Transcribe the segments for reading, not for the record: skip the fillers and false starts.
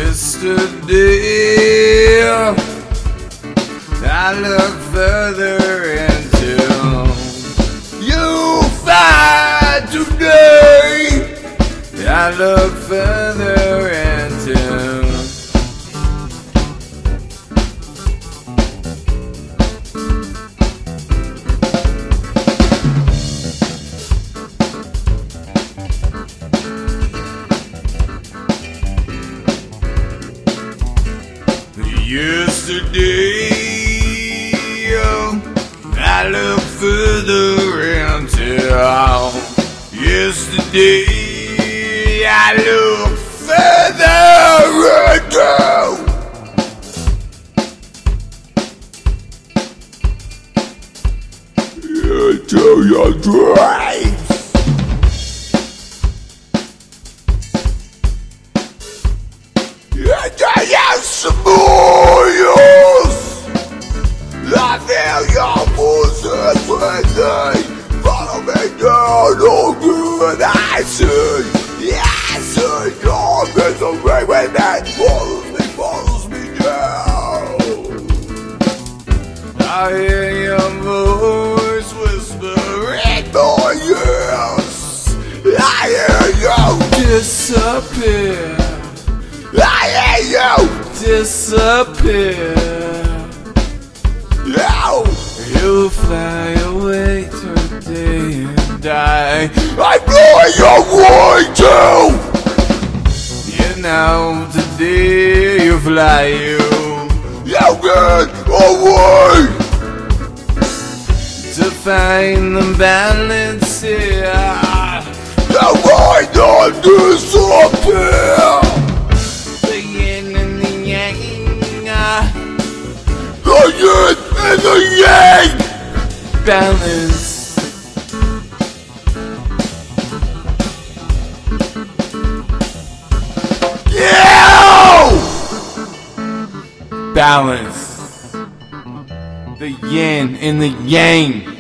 Yesterday, I look further into you find today. I look further into yesterday, I look further into yesterday, I look further into your dreams. I feel your voices when they follow me down. Oh, good, I see. Yeah, I see your misery when that follows me down. I hear your voice whispering my ears. I hear you disappear. I hear you disappear. Now you fly away today and I'm blowing away too. You know today you fly you get away to find the balance here. You might not disappear. The yin and the yang. The yin and the yang balance. Yeah! Balance. The yin and the yang.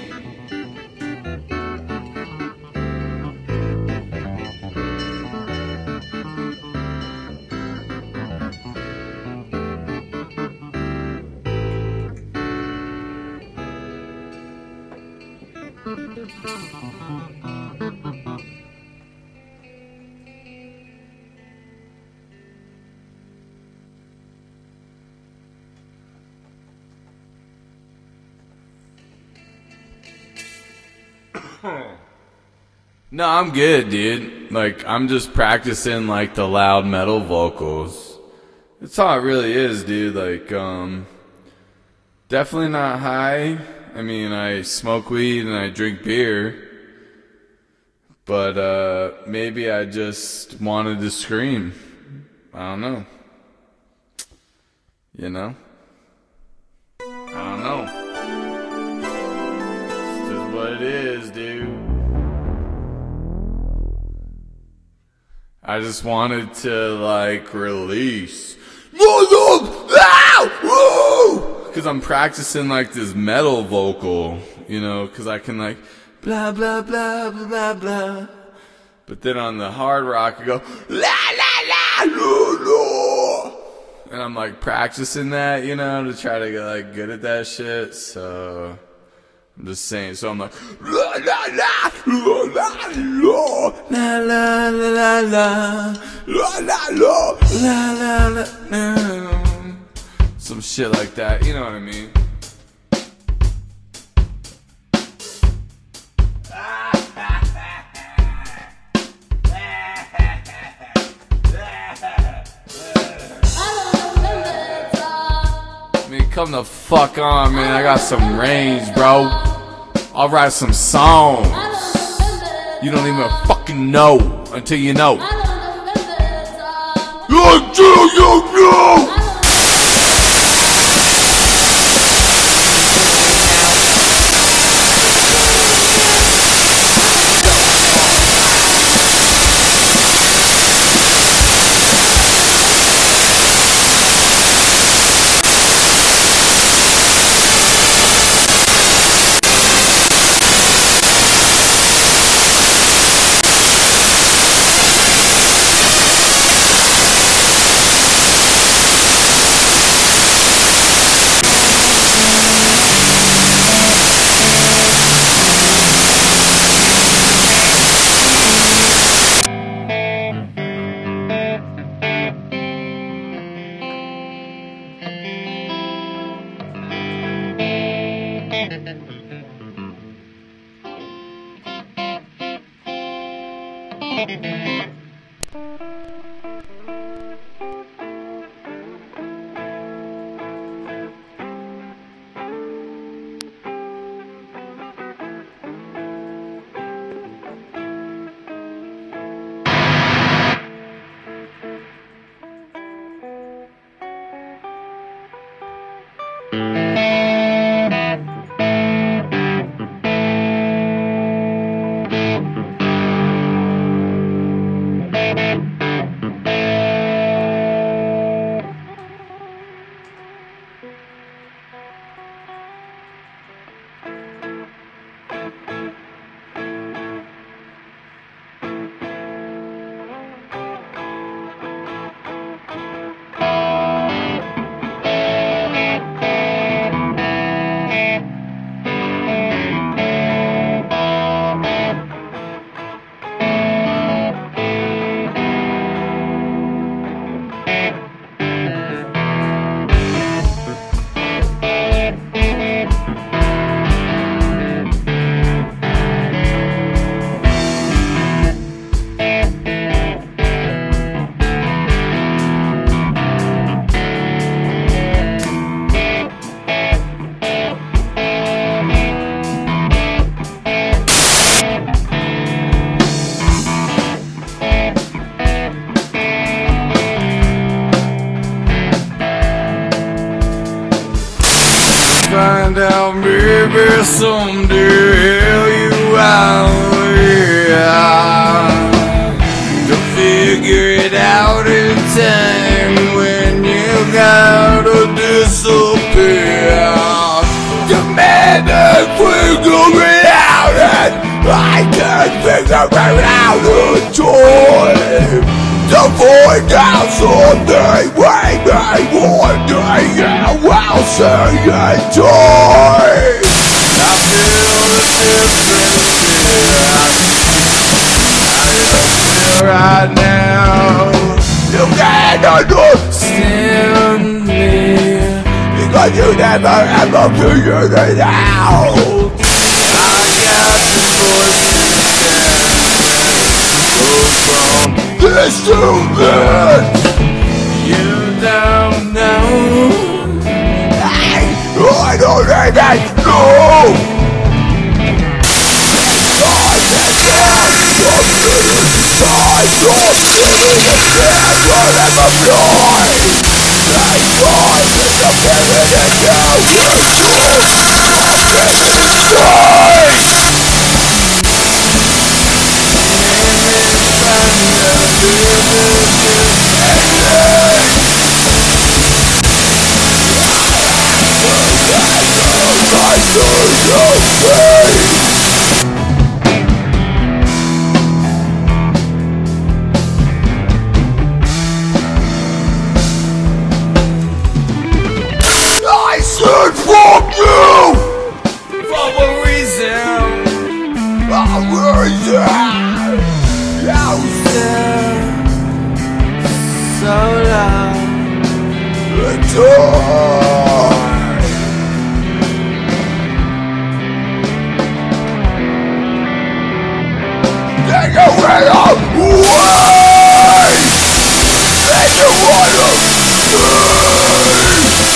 No, I'm good, dude. Like, I'm just practicing, like, the loud metal vocals. That's all it really is, dude. Like, definitely not high. I mean, I smoke weed and I drink beer. But, maybe I just wanted to scream. I don't know. You know? I don't know. This is what it is, dude. I just wanted to, like, release. Because I'm practicing, like, this metal vocal, you know, because I can, like, blah, blah, blah, blah, blah, blah. But then on the hard rock, I go, la, la, la, la, la. And I'm, like, practicing that, you know, to try to get, like, good at that shit. So I'm just saying. So I'm like, la, la, la, la, la, la, la, la, la, la, la, la, la, la, la. Some shit like that, you know what I mean? I mean, come the fuck on, man. I got some range, bro. I'll write some songs. You don't even fucking know until you know. Until you know! Find out maybe someday you out, yeah. To figure it out in time when you gotta disappear. To maybe figure it out and I can't figure it out until to find out someday, maybe one day, yeah, we'll say enjoy. I feel the difference right now. You can't understand me because you never ever figured it out. I got the this to that. You don't know. I don't even know. I said fuck you! For a reason! A reason! You said so long. Enjoy! Take away our way! And you wanna stay!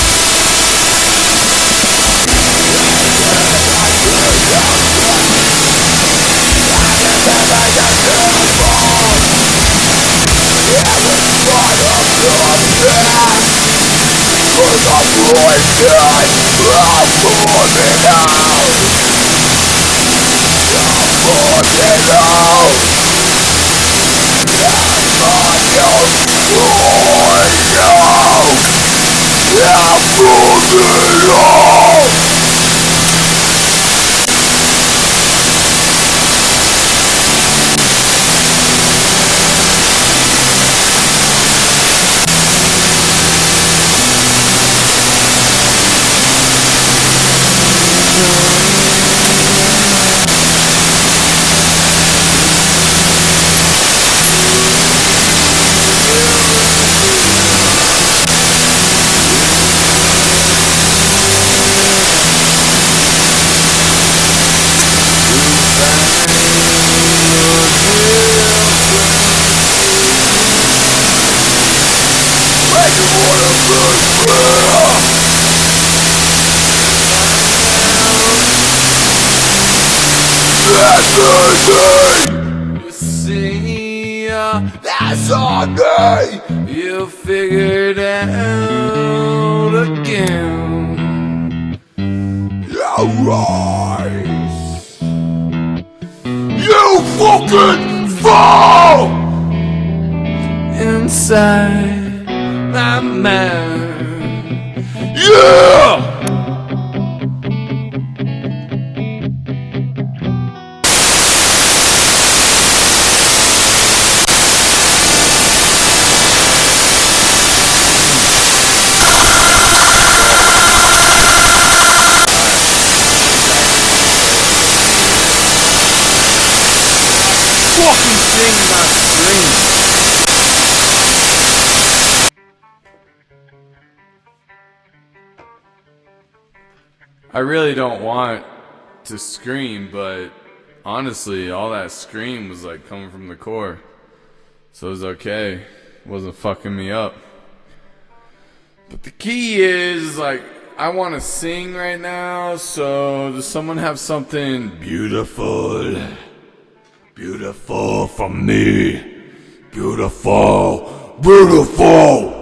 You see, that's on me. You figured out again. You rise. You fucking fall inside my mind. Yeah! Fucking sing my scream. I really don't want to scream, but honestly, all that scream was like coming from the core. So it was okay. It wasn't fucking me up. But the key is, like, I want to sing right now, so does someone have something beautiful? Beautiful from me. Beautiful. Beautiful.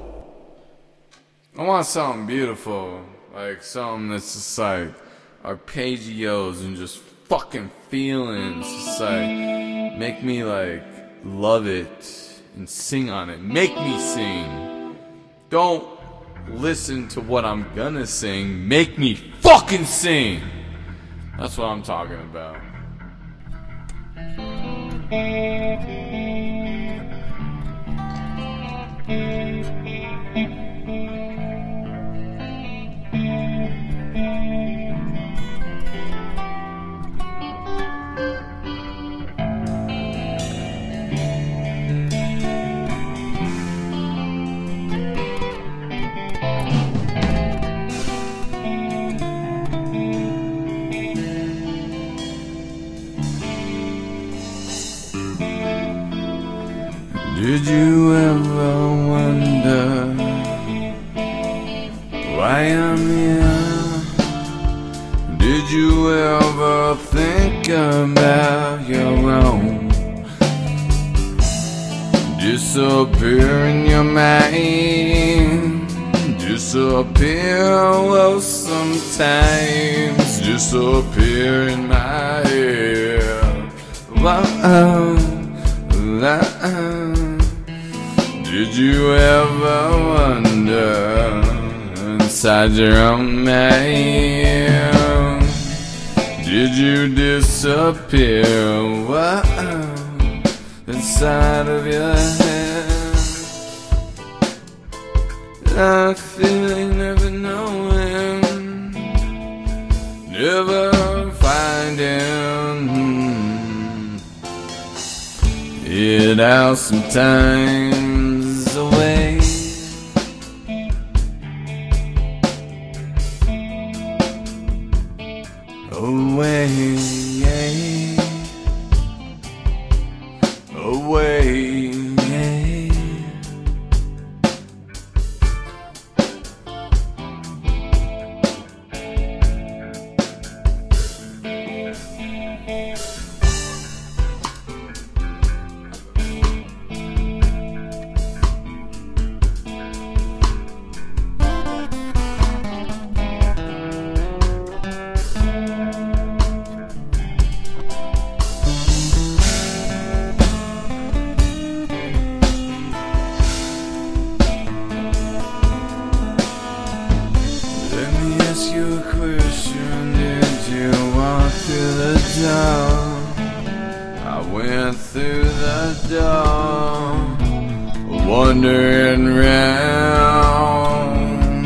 I want something beautiful. Like something that's just like arpeggios and just fucking feelings. Just like make me like love it and sing on it. Make me sing. Don't listen to what I'm gonna sing. Make me fucking sing. That's what I'm talking about. Did you ever wonder why I'm here? Did you ever think about your own? Disappear in your mind. Disappear, well sometimes disappear in my head. Wow. Did you ever wonder inside your own mind? Did you disappear? Wow, inside of your head, like feeling, never knowing, never finding it out sometimes away. Away, away. You a question, did you walk through the door? I went through the door, wandering round.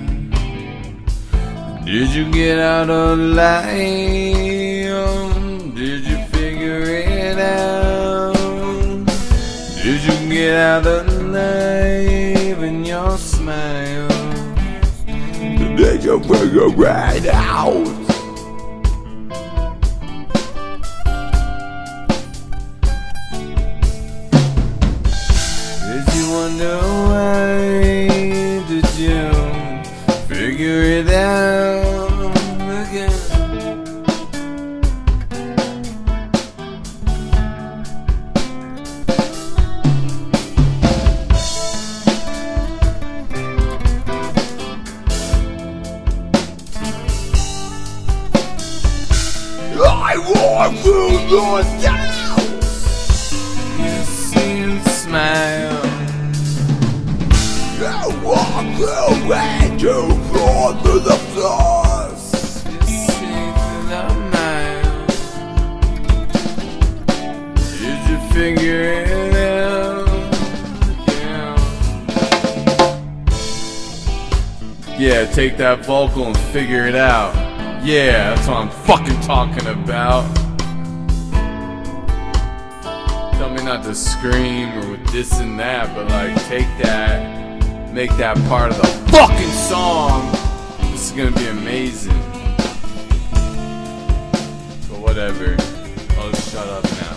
Did you get out alive? Did you figure it out? Did you get out alive in your smile? Did you figure it out? Did you wonder why? Did you figure it out again? going down. You see him smile. I walk away to fall through the floors. You see through the mile. Did you figure it out? Yeah, take that vocal and figure it out. Yeah, that's what I'm fucking talking about. Tell me not to scream or with this and that, but like take that, make that part of the fucking song. This is gonna be amazing. But whatever, I'll just shut up now.